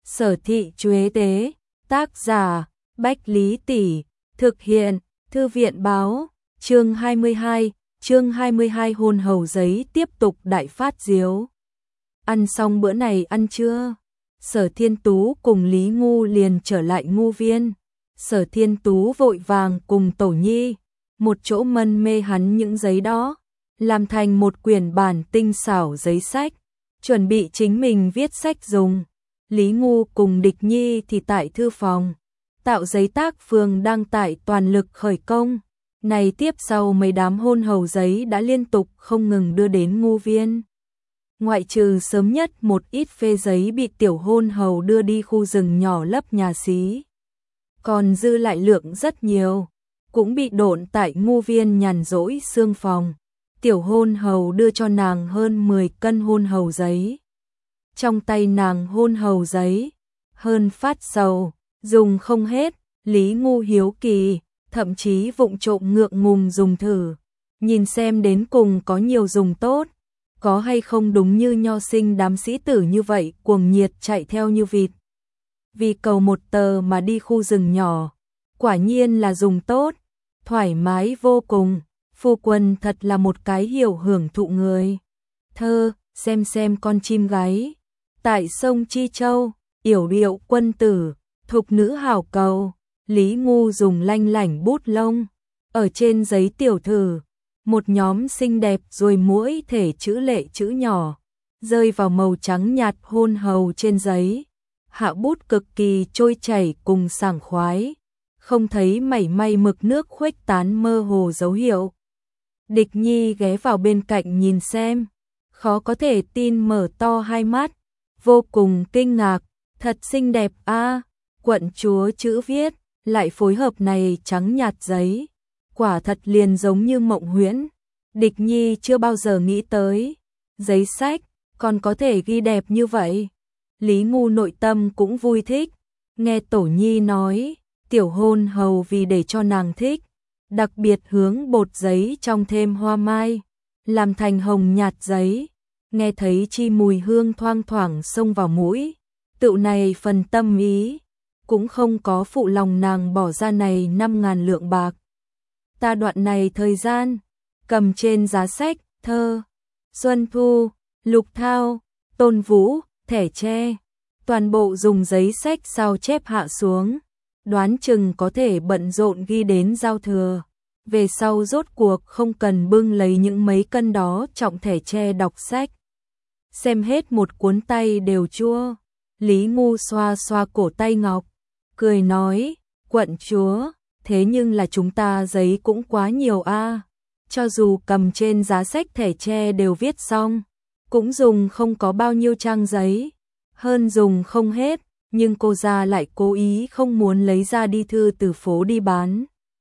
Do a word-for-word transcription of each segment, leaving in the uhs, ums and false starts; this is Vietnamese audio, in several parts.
Sở thị Chuế tế, tác giả, Bách Lý Tỷ, thực hiện, Thư viện báo, chương hai mươi hai, chương hai mươi hai hôn hầu giấy tiếp tục đại phát diếu. Ăn xong bữa này ăn chưa? Sở Thiên Tú cùng Lý Ngu liền trở lại ngu viên. Sở Thiên Tú vội vàng cùng Tổ Nhi, một chỗ mân mê hắn những giấy đó, làm thành một quyển bản tinh xảo giấy sách, chuẩn bị chính mình viết sách dùng. Lý Ngu cùng Địch Nhi thì tại thư phòng, tạo giấy tác phường đang tại toàn lực khởi công. Này tiếp sau mấy đám hôn hầu giấy đã liên tục không ngừng đưa đến ngu viên. Ngoại trừ sớm nhất một ít phê giấy bị tiểu hôn hầu đưa đi khu rừng nhỏ lấp nhà xí, còn dư lại lượng rất nhiều, cũng bị độn tại ngu viên nhàn rỗi xương phòng. Tiểu hôn hầu đưa cho nàng hơn mười cân hôn hầu giấy. Trong tay nàng hôn hầu giấy, hơn phát sầu, dùng không hết. Lý Ngu hiếu kỳ, thậm chí vụng trộm ngượng ngùng dùng thử, nhìn xem đến cùng có nhiều dùng tốt, có hay không đúng như nho sinh đám sĩ tử như vậy cuồng nhiệt chạy theo như vịt. Vì cầu một tờ mà đi khu rừng nhỏ, quả nhiên là dùng tốt, thoải mái vô cùng. Phu quân thật là một cái hiểu hưởng thụ người. Thơ, xem xem con chim gáy tại sông Chi Châu, yểu điệu quân tử, thục nữ hảo cầu. Lý Ngu dùng lanh lảnh bút lông, ở trên giấy tiểu thử, một nhóm xinh đẹp rồi mỗi thể chữ lệ chữ nhỏ, rơi vào màu trắng nhạt hôn hầu trên giấy. Hạ bút cực kỳ trôi chảy cùng sảng khoái, không thấy mảy may mực nước khuếch tán mơ hồ dấu hiệu. Địch Nhi ghé vào bên cạnh nhìn xem, khó có thể tin mở to hai mắt, vô cùng kinh ngạc, thật xinh đẹp a, à, quận chúa chữ viết, lại phối hợp này trắng nhạt giấy, quả thật liền giống như mộng huyễn. Địch Nhi chưa bao giờ nghĩ tới, giấy sách còn có thể ghi đẹp như vậy. Lý Ngu nội tâm cũng vui thích, nghe Tổ Nhi nói, tiểu hôn hầu vì để cho nàng thích, đặc biệt hướng bột giấy trong thêm hoa mai, làm thành hồng nhạt giấy, nghe thấy chi mùi hương thoang thoảng xông vào mũi, tựu này phần tâm ý, cũng không có phụ lòng nàng bỏ ra này năm ngàn lượng bạc. Ta đoạn này thời gian, cầm trên giá sách, thơ, Xuân Thu, Lục Thao, Tôn Vũ, thẻ tre, toàn bộ dùng giấy sách sao chép hạ xuống, đoán chừng có thể bận rộn ghi đến giao thừa. Về sau rốt cuộc không cần bưng lấy những mấy cân đó trọng thẻ tre đọc sách. Xem hết một cuốn tay đều chua. Lý Ngu xoa xoa cổ tay ngọc, cười nói, quận chúa, thế nhưng là chúng ta giấy cũng quá nhiều a, à. Cho dù cầm trên giá sách thẻ tre đều viết xong, cũng dùng không có bao nhiêu trang giấy, hơn dùng không hết, nhưng cô gia lại cố ý không muốn lấy ra đi thư từ phố đi bán.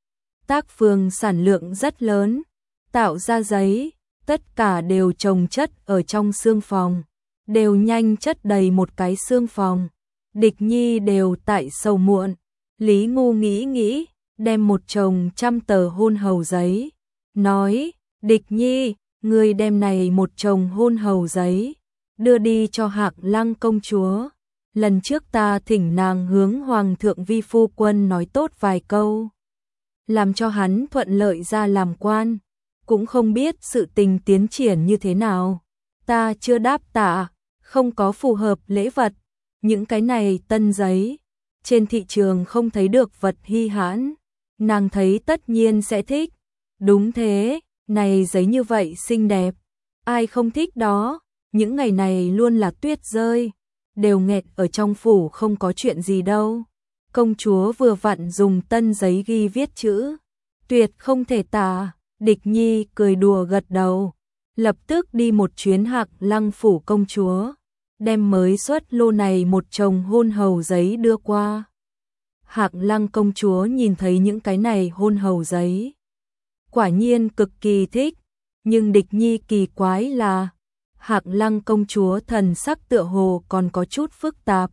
Tác phường sản lượng rất lớn, tạo ra giấy, tất cả đều chồng chất ở trong xương phòng, đều nhanh chất đầy một cái xương phòng. Địch Nhi đều tại sầu muộn. Lý Ngu nghĩ nghĩ, đem một chồng trăm tờ hôn hầu giấy, nói, Địch Nhi, ngươi đem này một chồng hôn hầu giấy, đưa đi cho Hạc Lăng công chúa. Lần trước ta thỉnh nàng hướng Hoàng thượng vi phu quân nói tốt vài câu, làm cho hắn thuận lợi ra làm quan, cũng không biết sự tình tiến triển như thế nào. Ta chưa đáp tạ, không có phù hợp lễ vật. Những cái này tân giấy, trên thị trường không thấy được vật hy hãn, nàng thấy tất nhiên sẽ thích. Đúng thế, này giấy như vậy xinh đẹp, ai không thích đó. Những ngày này luôn là tuyết rơi, đều nghẹt ở trong phủ không có chuyện gì đâu. Công chúa vừa vặn dùng tân giấy ghi viết chữ, tuyệt không thể tả. Địch Nhi cười đùa gật đầu, lập tức đi một chuyến Hạc Lăng phủ công chúa, đem mới xuất lô này một chồng hôn hầu giấy đưa qua. Hạc Lăng công chúa nhìn thấy những cái này hôn hầu giấy, quả nhiên cực kỳ thích, nhưng Địch Nhi kỳ quái là, Hạc Lăng công chúa thần sắc tựa hồ còn có chút phức tạp.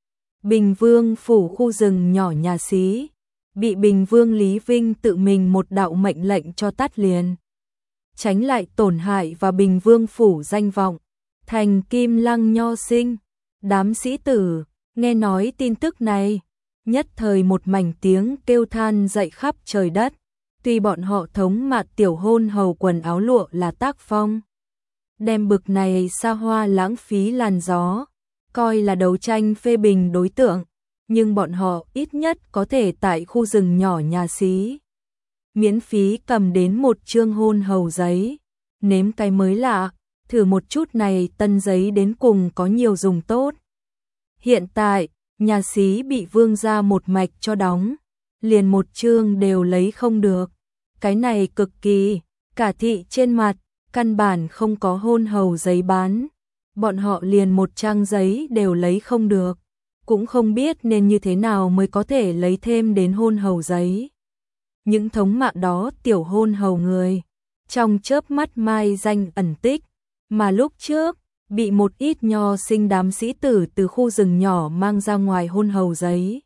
Bình Vương phủ khu rừng nhỏ nhà xí, bị Bình Vương Lý Vinh tự mình một đạo mệnh lệnh cho tắt liền, tránh lại tổn hại và Bình Vương phủ danh vọng. Thành Kim Lăng nho sinh, đám sĩ tử, Nghe nói tin tức này, nhất thời một mảnh tiếng kêu than dậy khắp trời đất. Tuy bọn họ thống mạt tiểu hôn hầu quần áo lụa là tác phong, đem bực này xa hoa lãng phí làn gió, coi là đấu tranh phê bình đối tượng, nhưng bọn họ ít nhất có thể tại khu rừng nhỏ nhà xí miễn phí cầm đến một chương hôn hầu giấy, nếm cái mới lạ, thử một chút này tân giấy đến cùng có nhiều dùng tốt. Hiện tại, nhà xí bị vương gia một mạch cho đóng, liền một chương đều lấy không được. Cái này cực kỳ, cả thị trên mặt, căn bản không có hôn hầu giấy bán. Bọn họ liền một trang giấy đều lấy không được, cũng không biết nên như thế nào mới có thể lấy thêm đến hôn hầu giấy. Những thống mạ đó tiểu hôn hầu người, trong chớp mắt mai danh ẩn tích, mà lúc trước, bị một ít nho sinh đám sĩ tử từ khu rừng nhỏ mang ra ngoài hôn hầu giấy.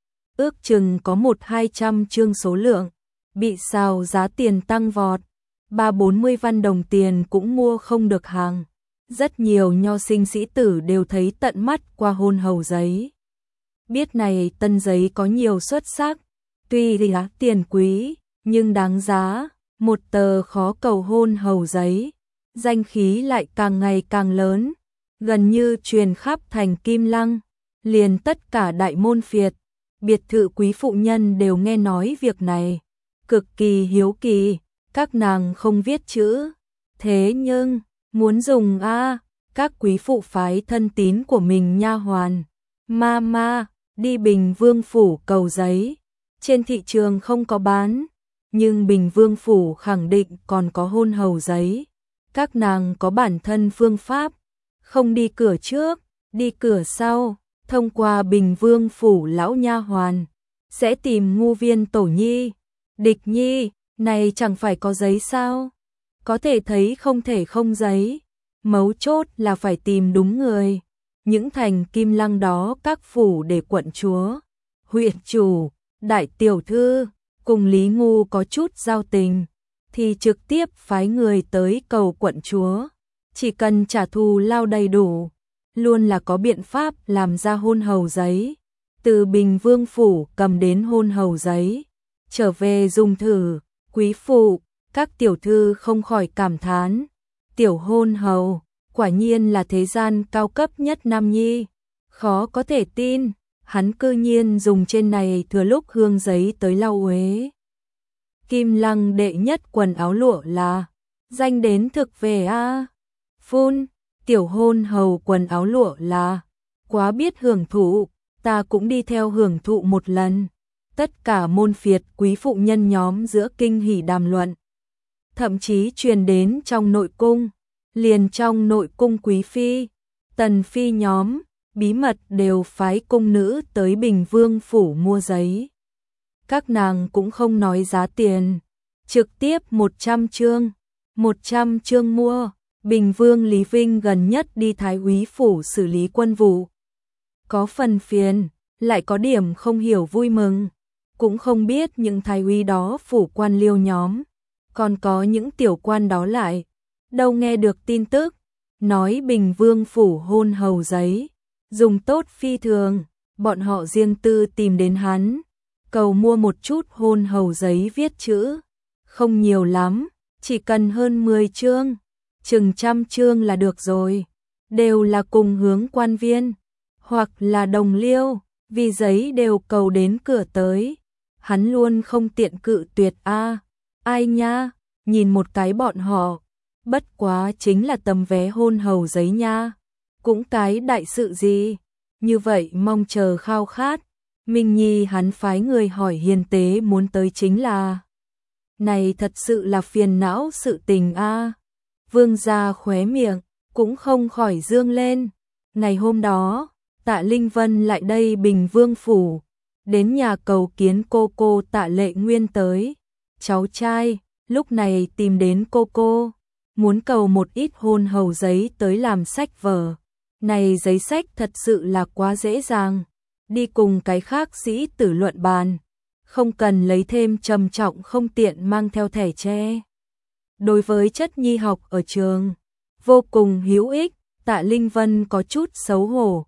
Ước chừng có một hai trăm chương số lượng, bị sao giá tiền tăng vọt, ba bốn mươi văn đồng tiền cũng mua không được hàng. Rất nhiều nho sinh sĩ tử đều thấy tận mắt qua hôn hầu giấy. Biết này tân giấy có nhiều xuất sắc, tuy giá tiền quý, nhưng đáng giá, một tờ khó cầu hôn hầu giấy. Danh khí lại càng ngày càng lớn, gần như truyền khắp thành Kim Lăng, liền tất cả đại môn phiệt, biệt thự quý phụ nhân đều nghe nói việc này, cực kỳ hiếu kỳ, các nàng không viết chữ, thế nhưng muốn dùng a, các quý phụ phái thân tín của mình nha hoàn, ma ma, đi Bình Vương phủ cầu giấy, trên thị trường không có bán, nhưng Bình Vương phủ khẳng định còn có hôn hầu giấy. Các nàng có bản thân phương pháp, không đi cửa trước, đi cửa sau, thông qua Bình Vương phủ lão nha hoàn, sẽ tìm ngu viên tổ nhi, địch nhi, này chẳng phải có giấy sao? Có thể thấy không thể không giấy, mấu chốt là phải tìm đúng người. Những thành Kim Lăng đó các phủ để quận chúa, huyện chủ, đại tiểu thư, cùng Lý Ngu có chút giao tình, thì trực tiếp phái người tới cầu quận chúa, chỉ cần trả thù lao đầy đủ, luôn là có biện pháp làm ra hôn hầu giấy. Từ Bình Vương phủ cầm đến hôn hầu giấy, trở về dùng thử, quý phụ, các tiểu thư không khỏi cảm thán, tiểu hôn hầu, quả nhiên là thế gian cao cấp nhất nam nhi, khó có thể tin, hắn cư nhiên dùng trên này thừa lúc hương giấy tới lau uế. Kim Lăng đệ nhất quần áo lụa là, danh đến thực về a. Phun, tiểu hôn hầu quần áo lụa là, quá biết hưởng thụ, ta cũng đi theo hưởng thụ một lần. Tất cả môn phiệt quý phụ nhân nhóm giữa kinh hỉ đàm luận, thậm chí truyền đến trong nội cung, liền trong nội cung quý phi, tần phi nhóm, bí mật đều phái cung nữ tới Bình Vương phủ mua giấy. Các nàng cũng không nói giá tiền, trực tiếp một trăm chương, một trăm chương mua. Bình Vương Lý Vinh gần nhất đi Thái úy phủ xử lý quân vụ, có phần phiền, lại có điểm không hiểu vui mừng, cũng không biết những thái úy đó phủ quan liêu nhóm, còn có những tiểu quan đó lại, đâu nghe được tin tức, nói Bình Vương phủ hôn hầu giấy, dùng tốt phi thường, bọn họ riêng tư tìm đến hắn, cầu mua một chút hôn hầu giấy viết chữ, không nhiều lắm, chỉ cần hơn mười chương, chừng trăm chương là được rồi, đều là cùng hướng quan viên, hoặc là đồng liêu, vì giấy đều cầu đến cửa tới, hắn luôn không tiện cự tuyệt a. Ai nha, nhìn một cái bọn họ, bất quá chính là tấm vé hôn hầu giấy nha, cũng cái đại sự gì, như vậy mong chờ khao khát, Minh Nhi hắn phái người hỏi hiền tế muốn tới chính là, này thật sự là phiền não sự tình a. Vương gia khóe miệng, cũng không khỏi dương lên, ngày hôm đó, Tạ Linh Vân lại đây Bình Vương phủ, đến nhà cầu kiến cô cô Tạ Lệ Nguyên tới, cháu trai, lúc này tìm đến cô cô, muốn cầu một ít hôn hầu giấy tới làm sách vở, này giấy sách thật sự là quá dễ dàng, đi cùng cái khác sĩ tử luận bàn, không cần lấy thêm trầm trọng không tiện mang theo thẻ tre. Đối với chất nhi học ở trường, vô cùng hữu ích, Tạ Linh Vân có chút xấu hổ,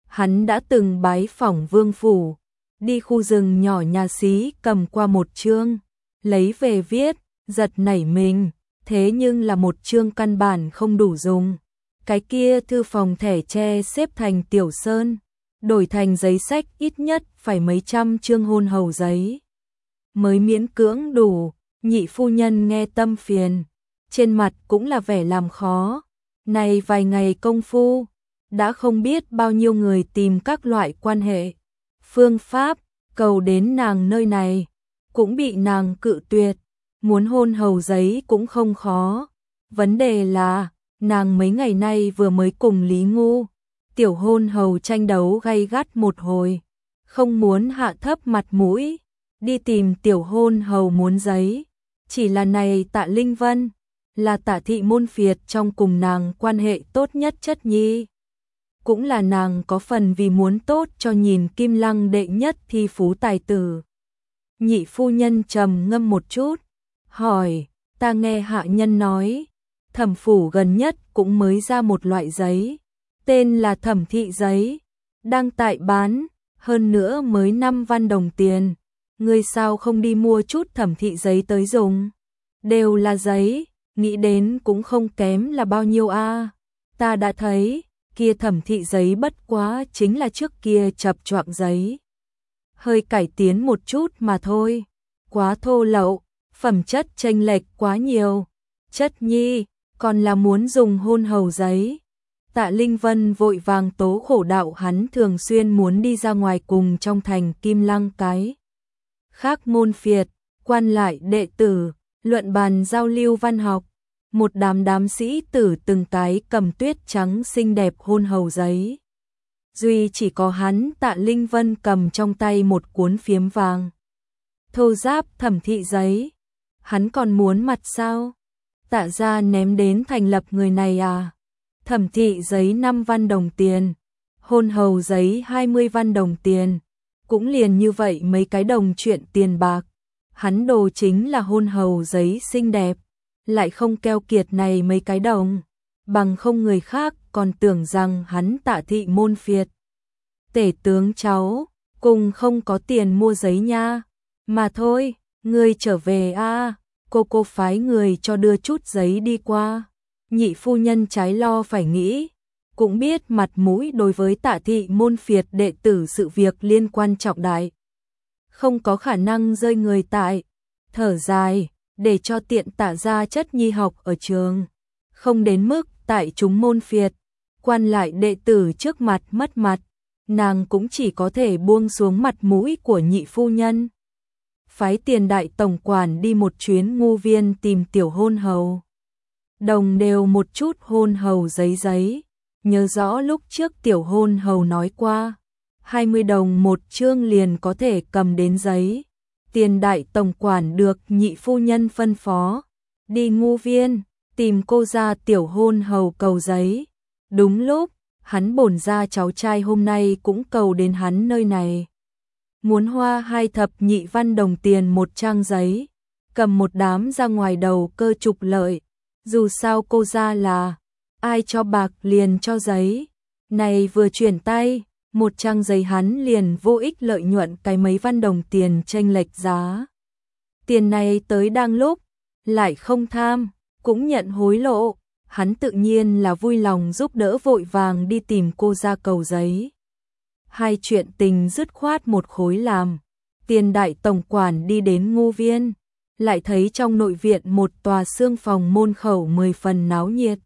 Hắn đã từng bái phỏng vương phủ, đi khu rừng nhỏ nhà xí cầm qua một chương, lấy về viết, giật nảy mình, thế nhưng là một chương căn bản không đủ dùng. Cái kia thư phòng thẻ tre xếp thành tiểu sơn, đổi thành giấy sách ít nhất phải mấy trăm chương hôn hầu giấy. Mới miễn cưỡng đủ, nhị phu nhân nghe tâm phiền, trên mặt cũng là vẻ làm khó. Này vài ngày công phu, đã không biết bao nhiêu người tìm các loại quan hệ, phương pháp, cầu đến nàng nơi này, cũng bị nàng cự tuyệt, muốn hôn hầu giấy cũng không khó. Vấn đề là, nàng mấy ngày nay vừa mới cùng Lý Ngu, tiểu hôn hầu tranh đấu gay gắt một hồi, không muốn hạ thấp mặt mũi, đi tìm tiểu hôn hầu muốn giấy. Chỉ là này Tạ Linh Vân, là Tạ thị môn phiệt trong cùng nàng quan hệ tốt nhất chất nhi. Cũng là nàng có phần vì muốn tốt cho nhìn Kim Lăng đệ nhất thi phú tài tử. Nhị phu nhân trầm ngâm một chút, hỏi, ta nghe hạ nhân nói, thẩm phủ gần nhất cũng mới ra một loại giấy, tên là thẩm thị giấy, đang tại bán, hơn nữa mới năm văn đồng tiền. Ngươi sao không đi mua chút thẩm thị giấy tới dùng? Đều là giấy, nghĩ đến cũng không kém là bao nhiêu a. Ta đã thấy, kia thẩm thị giấy bất quá chính là trước kia chập choạng giấy. Hơi cải tiến một chút mà thôi, quá thô lậu, phẩm chất chênh lệch quá nhiều. Chất nhi, còn là muốn dùng hôn hầu giấy. Tạ Linh Vân vội vàng tố khổ đạo hắn thường xuyên muốn đi ra ngoài cùng trong thành Kim Lăng cái khác môn phiệt, quan lại đệ tử, luận bàn giao lưu văn học. Một đám đám sĩ tử từng cái cầm tuyết trắng xinh đẹp hôn hầu giấy. Duy chỉ có hắn Tạ Linh Vân cầm trong tay một cuốn phiếm vàng. Thô giáp thẩm thị giấy. Hắn còn muốn mặt sao? Tạ gia ném đến thành lập người này à? Thẩm thị giấy năm văn đồng tiền, hôn hầu giấy hai mươi văn đồng tiền. Cũng liền như vậy mấy cái đồng chuyện tiền bạc. Hắn đồ chính là hôn hầu giấy xinh đẹp, lại không keo kiệt này mấy cái đồng. Bằng không người khác còn tưởng rằng hắn Tạ thị môn phiệt. Tể tướng cháu, cùng không có tiền mua giấy nha. Mà thôi, ngươi trở về a, cô cô phái người cho đưa chút giấy đi qua. Nhị phu nhân trái lo phải nghĩ, cũng biết mặt mũi đối với Tạ thị môn phiệt đệ tử sự việc liên quan trọng đại, không có khả năng rơi người tại. Thở dài, để cho tiện Tạ gia chất nhi học ở trường, không đến mức tại chúng môn phiệt, quan lại đệ tử trước mặt mất mặt, nàng cũng chỉ có thể buông xuống mặt mũi của nhị phu nhân. Phái tiền đại tổng quản đi một chuyến Ngu Viên tìm tiểu hôn hầu. Đồng đều một chút hôn hầu giấy giấy, nhớ rõ lúc trước tiểu hôn hầu nói qua, hai mươi đồng một chương liền có thể cầm đến giấy. Tiền đại tổng quản được nhị phu nhân phân phó, đi Ngu Viên, tìm cô ra tiểu hôn hầu cầu giấy. Đúng lúc, hắn bổn ra cháu trai hôm nay cũng cầu đến hắn nơi này. Muốn hoa hai thập nhị văn đồng tiền một trang giấy, cầm một đám ra ngoài đầu cơ trục lợi. Dù sao cô ra là, ai cho bạc liền cho giấy. Này vừa chuyển tay, một trang giấy hắn liền vô ích lợi nhuận cái mấy văn đồng tiền chênh lệch giá. Tiền này tới đang lúc, lại không tham, cũng nhận hối lộ, hắn tự nhiên là vui lòng giúp đỡ vội vàng đi tìm cô ra cầu giấy. Hai chuyện tình dứt khoát một khối làm, tiền đại tổng quản đi đến Ngu Viên, lại thấy trong nội viện một tòa xương phòng môn khẩu mười phần náo nhiệt.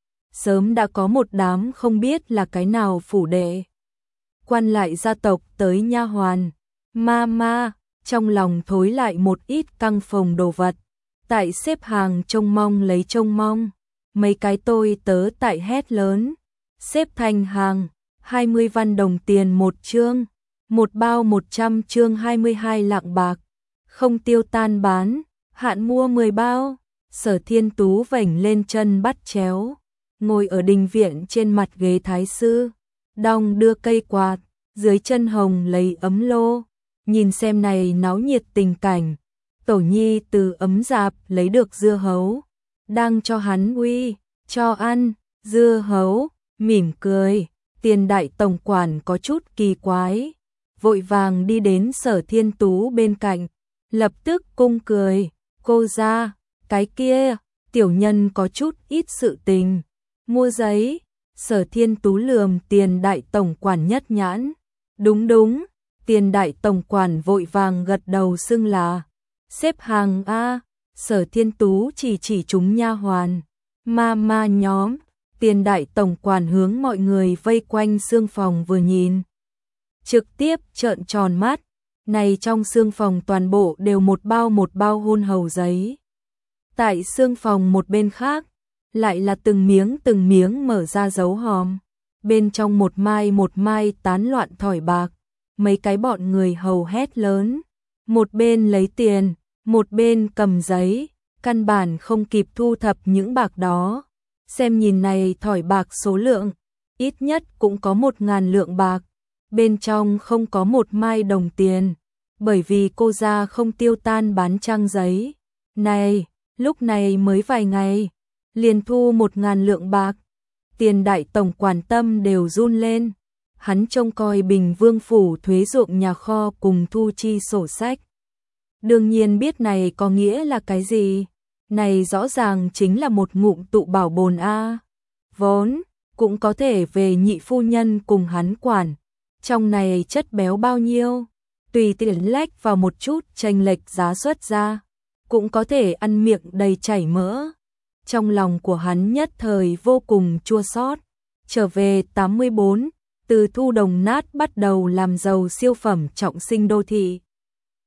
Sớm đã có một đám không biết là cái nào phủ đệ, quan lại gia tộc tới nha hoàn, ma ma, trong lòng thối lại một ít căng phồng đồ vật, tại xếp hàng trông mong lấy trông mong, mấy cái tôi tớ tại hét lớn, xếp thành hàng, hai mươi văn đồng tiền một chương, một bao một trăm chương hai mươi hai lạng bạc, không tiêu tan bán, hạn mua mười bao. Sở Thiên Tú vểnh lên chân bắt chéo, ngồi ở đình viện trên mặt ghế thái sư, đong đưa cây quạt, dưới chân hồng lấy ấm lô, nhìn xem này náo nhiệt tình cảnh. Tổ nhi từ ấm dạp lấy được dưa hấu, đang cho hắn uy, cho ăn, dưa hấu, mỉm cười, Tiền đại tổng quản có chút kỳ quái, vội vàng đi đến Sở Thiên Tú bên cạnh, lập tức cung cười, cô ra, cái kia, tiểu nhân có chút ít sự tình, mua giấy. Sở Thiên Tú lườm Tiền đại tổng quản nhất nhãn, đúng đúng, Tiền đại tổng quản vội vàng gật đầu xưng là, xếp hàng A. Sở Thiên Tú chỉ chỉ chúng nha hoàn, ma ma nhóm. Tiền đại tổng quản hướng mọi người vây quanh xương phòng vừa nhìn, trực tiếp trợn tròn mắt, này trong xương phòng toàn bộ đều một bao một bao hôn hầu giấy. Tại xương phòng một bên khác, lại là từng miếng từng miếng mở ra dấu hòm, bên trong một mai một mai tán loạn thỏi bạc, mấy cái bọn người hầu hét lớn, một bên lấy tiền, một bên cầm giấy, căn bản không kịp thu thập những bạc đó. Xem nhìn này thỏi bạc số lượng, ít nhất cũng có một ngàn lượng bạc, bên trong không có một mai đồng tiền, bởi vì cô gia không tiêu tan bán trang giấy. Này, lúc này mới vài ngày, liền thu một ngàn lượng bạc, Tiền đại tổng quản tâm đều run lên, hắn trông coi Bình Vương phủ thuế ruộng nhà kho cùng thu chi sổ sách. Đương nhiên biết này có nghĩa là cái gì. Này rõ ràng chính là một ngụm tụ bảo bồn a. Vốn cũng có thể về nhị phu nhân cùng hắn quản. Trong này chất béo bao nhiêu, tùy tiện lách vào một chút chênh lệch giá xuất ra, cũng có thể ăn miệng đầy chảy mỡ. Trong lòng của hắn nhất thời vô cùng chua xót. Trở về tám mươi bốn, từ thu đồng nát bắt đầu làm giàu siêu phẩm trọng sinh đô thị.